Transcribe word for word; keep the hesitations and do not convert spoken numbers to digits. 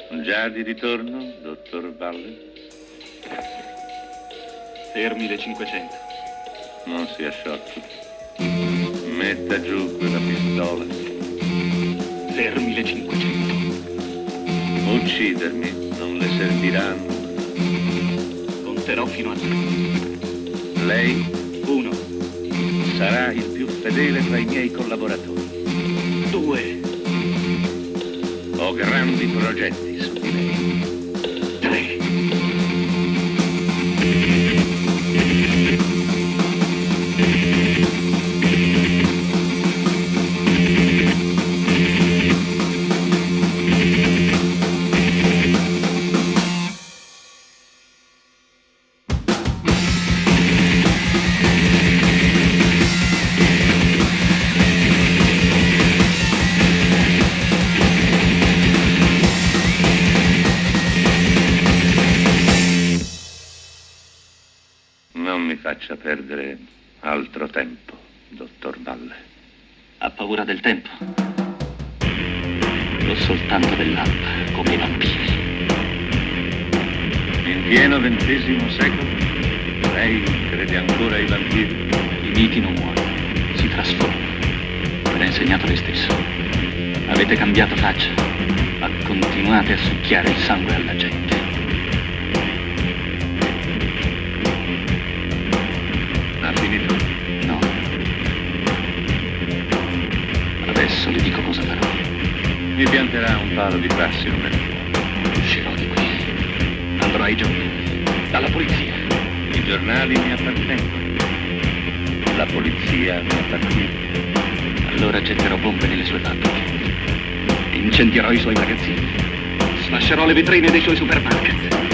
Già di ritorno, dottor Valle? Fermi le cinquecento. Non sia sciocco. Metta giù quella pistola. Fermi le cinquecento. Uccidermi non le serviranno. Conterò fino a tre. Lei Uno. sarà il più fedele tra i miei collaboratori. Due. Ho grandi progetti su di lei. Tre. Non mi faccia perdere altro tempo, dottor Valle. Ha paura del tempo? O soltanto dell'alba, come i vampiri? In pieno ventesimo secolo, lei crede ancora ai vampiri? I miti non muoiono, si trasformano. Me l'ha insegnato lei stesso. Avete cambiato faccia, ma continuate a succhiare il sangue alla gente. Ha finito? No. Adesso le dico cosa farò. Mi pianterà un palo di frassino nel cuore. Uscirò di qui. Andrò ai giornali. Dalla polizia. I giornali mi appartengono. La polizia mi appartiene. Allora getterò bombe nelle sue fabbriche. Incendierò i suoi magazzini. Sfascerò le vetrine dei suoi supermarket.